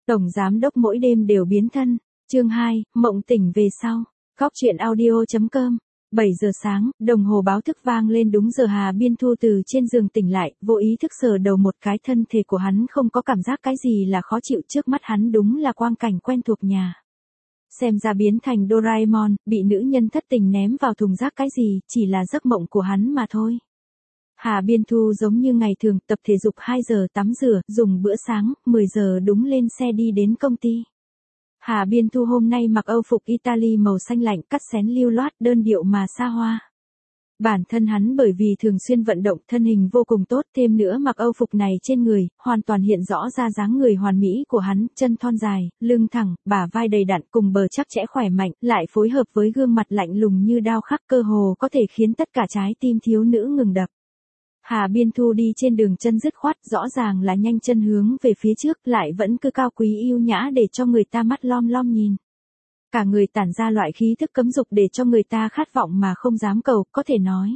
Tổng giám đốc mỗi đêm đều biến thân. Chương 2, mộng tỉnh về sau. Góc truyện audio.com. 7 giờ sáng, đồng hồ báo thức vang lên đúng giờ Hà Biên Thu từ trên giường tỉnh lại, vô ý thức sờ đầu một cái, thân thể của hắn không có cảm giác cái gì là khó chịu, trước mắt hắn đúng là quang cảnh quen thuộc nhà. Xem ra biến thành Doraemon, bị nữ nhân thất tình ném vào thùng rác cái gì, chỉ là giấc mộng của hắn mà thôi. Hà Biên Thu giống như ngày thường, tập thể dục 2 giờ, tắm rửa, dùng bữa sáng, 10 giờ đúng lên xe đi đến công ty. Hà Biên Thu hôm nay mặc âu phục Italy màu xanh lạnh, cắt xén lưu loát, đơn điệu mà xa hoa. Bản thân hắn bởi vì thường xuyên vận động, thân hình vô cùng tốt, thêm nữa mặc âu phục này trên người, hoàn toàn hiện rõ ra dáng người hoàn mỹ của hắn, chân thon dài, lưng thẳng, bả vai đầy đặn, cùng bờ chắc chẽ khỏe mạnh, lại phối hợp với gương mặt lạnh lùng như đao khắc, cơ hồ có thể khiến tất cả trái tim thiếu nữ ngừng đập. Hà Biên Thu đi trên đường chân dứt khoát, rõ ràng là nhanh chân hướng về phía trước, lại vẫn cứ cao quý yêu nhã để cho người ta mắt lom lom nhìn. Cả người tản ra loại khí thức cấm dục để cho người ta khát vọng mà không dám cầu, có thể nói.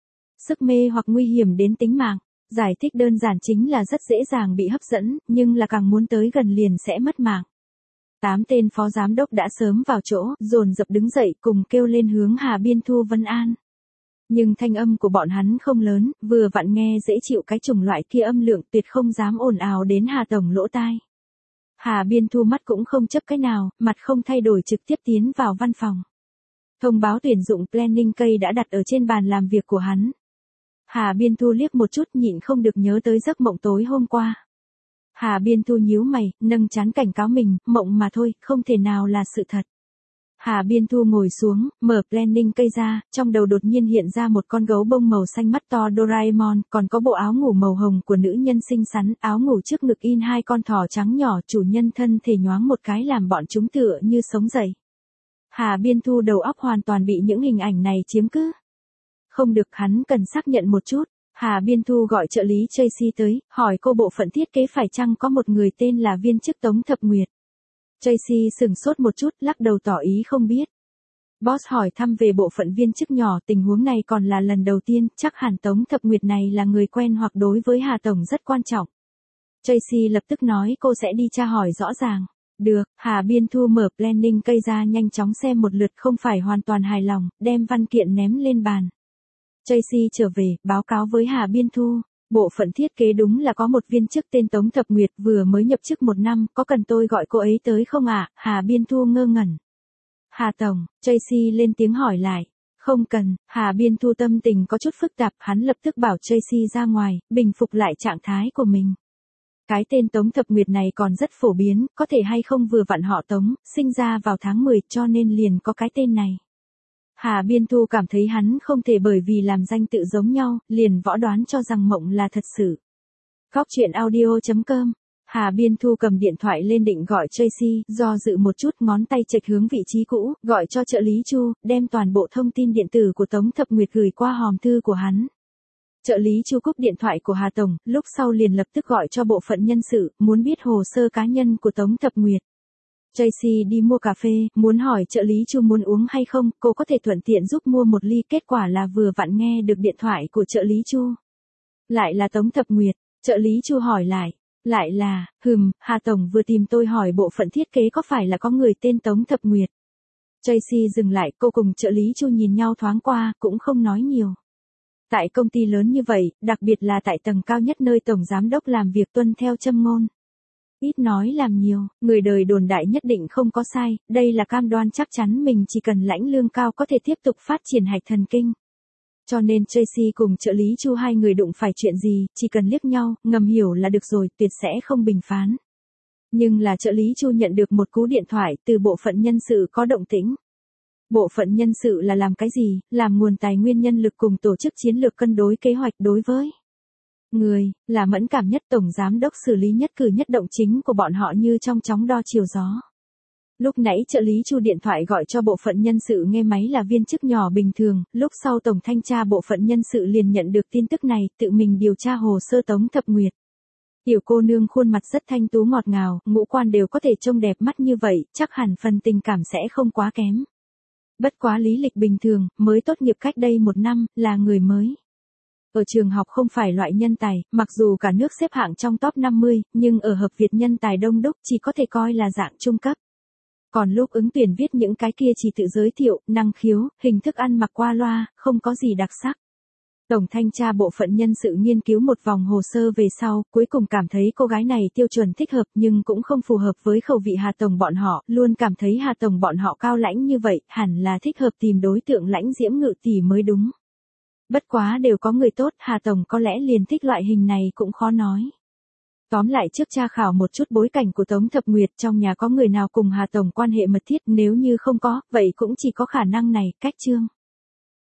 Sức mê hoặc nguy hiểm đến tính mạng. Giải thích đơn giản chính là rất dễ dàng bị hấp dẫn, nhưng là càng muốn tới gần liền sẽ mất mạng. 8 tên phó giám đốc đã sớm vào chỗ, dồn dập đứng dậy cùng kêu lên hướng Hà Biên Thu vân an. Nhưng thanh âm của bọn hắn không lớn, vừa vặn nghe dễ chịu cái chủng loại kia âm lượng, tuyệt không dám ồn ào đến Hà Tổng lỗ tai. Hà Biên Thu mắt cũng không chấp cái nào, mặt không thay đổi trực tiếp tiến vào văn phòng. Thông báo tuyển dụng planning cây đã đặt ở trên bàn làm việc của hắn. Hà Biên Thu liếc một chút, nhịn không được nhớ tới giấc mộng tối hôm qua. Hà Biên Thu nhíu mày, nâng trán cảnh cáo mình, mộng mà thôi, không thể nào là sự thật. Hà Biên Thu ngồi xuống, mở planning cây ra, trong đầu đột nhiên hiện ra một con gấu bông màu xanh mắt to Doraemon, còn có bộ áo ngủ màu hồng của nữ nhân xinh xắn, áo ngủ trước ngực in 2 con thỏ trắng nhỏ, chủ nhân thân thể nhoáng một cái làm bọn chúng tựa như sống dậy. Hà Biên Thu đầu óc hoàn toàn bị những hình ảnh này chiếm cứ. Không được, hắn cần xác nhận một chút. Hà Biên Thu gọi trợ lý Tracy tới, hỏi cô bộ phận thiết kế phải chăng có một người tên là viên chức Tống Thập Nguyệt. Tracy sừng sốt một chút, lắc đầu tỏ ý không biết. Boss hỏi thăm về bộ phận viên chức nhỏ, tình huống này còn là lần đầu tiên, chắc hẳn Tống Thập Nguyệt này là người quen hoặc đối với Hà Tổng rất quan trọng. Tracy lập tức nói cô sẽ đi tra hỏi rõ ràng. Được, Hà Biên Thu mở planning cây ra, nhanh chóng xem một lượt, không phải hoàn toàn hài lòng, đem văn kiện ném lên bàn. Tracy trở về, báo cáo với Hà Biên Thu. Bộ phận thiết kế đúng là có một viên chức tên Tống Thập Nguyệt, vừa mới nhập chức 1 năm, có cần tôi gọi cô ấy tới không ạ? Hà Biên Thu ngơ ngẩn. Hà Tổng, Tracy lên tiếng hỏi lại. Không cần, Hà Biên Thu tâm tình có chút phức tạp, hắn lập tức bảo Tracy ra ngoài, bình phục lại trạng thái của mình. Cái tên Tống Thập Nguyệt này còn rất phổ biến, có thể hay không vừa vặn họ Tống, sinh ra vào tháng 10 cho nên liền có cái tên này. Hà Biên Thu cảm thấy hắn không thể bởi vì làm danh tự giống nhau, liền võ đoán cho rằng mộng là thật sự. Góc truyện audio.com. Hà Biên Thu cầm điện thoại lên định gọi Tracy, do dự một chút, ngón tay chệch hướng vị trí cũ, gọi cho trợ lý Chu, đem toàn bộ thông tin điện tử của Tống Thập Nguyệt gửi qua hòm thư của hắn. Trợ lý Chu cúp điện thoại của Hà Tổng, lúc sau liền lập tức gọi cho bộ phận nhân sự, muốn biết hồ sơ cá nhân của Tống Thập Nguyệt. Tracy đi mua cà phê, muốn hỏi trợ lý Chu muốn uống hay không, cô có thể thuận tiện giúp mua một ly, kết quả là vừa vặn nghe được điện thoại của trợ lý Chu. Lại là Tống Thập Nguyệt, trợ lý Chu hỏi lại. Lại là, Hà Tổng vừa tìm tôi hỏi bộ phận thiết kế có phải là có người tên Tống Thập Nguyệt. Tracy dừng lại, cô cùng trợ lý Chu nhìn nhau thoáng qua, cũng không nói nhiều. Tại công ty lớn như vậy, đặc biệt là tại tầng cao nhất nơi tổng giám đốc làm việc tuân theo châm ngôn. Ít nói làm nhiều, người đời đồn đại nhất định không có sai, đây là cam đoan chắc chắn mình chỉ cần lãnh lương cao có thể tiếp tục phát triển hạch thần kinh. Cho nên Tracy cùng trợ lý Chu hai người đụng phải chuyện gì, chỉ cần liếc nhau, ngầm hiểu là được rồi, tuyệt sẽ không bình phán. Nhưng là trợ lý Chu nhận được một cú điện thoại từ bộ phận nhân sự có động tĩnh. Bộ phận nhân sự là làm cái gì? Làm nguồn tài nguyên nhân lực cùng tổ chức chiến lược cân đối kế hoạch đối với người, là mẫn cảm nhất, tổng giám đốc xử lý nhất cử nhất động chính của bọn họ như trong chóng đo chiều gió. Lúc nãy trợ lý Chu điện thoại gọi cho bộ phận nhân sự nghe máy là viên chức nhỏ bình thường, lúc sau tổng thanh tra bộ phận nhân sự liền nhận được tin tức này, tự mình điều tra hồ sơ Tống Thập Nguyệt. Tiểu cô nương khuôn mặt rất thanh tú ngọt ngào, ngũ quan đều có thể trông đẹp mắt như vậy, chắc hẳn phần tình cảm sẽ không quá kém. Bất quá lý lịch bình thường, mới tốt nghiệp cách đây 1 năm, là người mới. Ở trường học không phải loại nhân tài, mặc dù cả nước xếp hạng trong top 50, nhưng ở Hợp Việt nhân tài đông đúc chỉ có thể coi là dạng trung cấp. Còn lúc ứng tuyển viết những cái kia chỉ tự giới thiệu, năng khiếu, hình thức ăn mặc qua loa, không có gì đặc sắc. Tổng thanh tra bộ phận nhân sự nghiên cứu một vòng hồ sơ về sau, cuối cùng cảm thấy cô gái này tiêu chuẩn thích hợp nhưng cũng không phù hợp với khẩu vị Hà Tổng bọn họ, luôn cảm thấy Hà Tổng bọn họ cao lãnh như vậy, hẳn là thích hợp tìm đối tượng lãnh Diễm Ngự tỷ mới đúng. Bất quá đều có người tốt, Hà Tổng có lẽ liền thích loại hình này cũng khó nói. Tóm lại trước tra khảo một chút bối cảnh của Tống Thập Nguyệt, trong nhà có người nào cùng Hà Tổng quan hệ mật thiết, nếu như không có, vậy cũng chỉ có khả năng này, cách chương.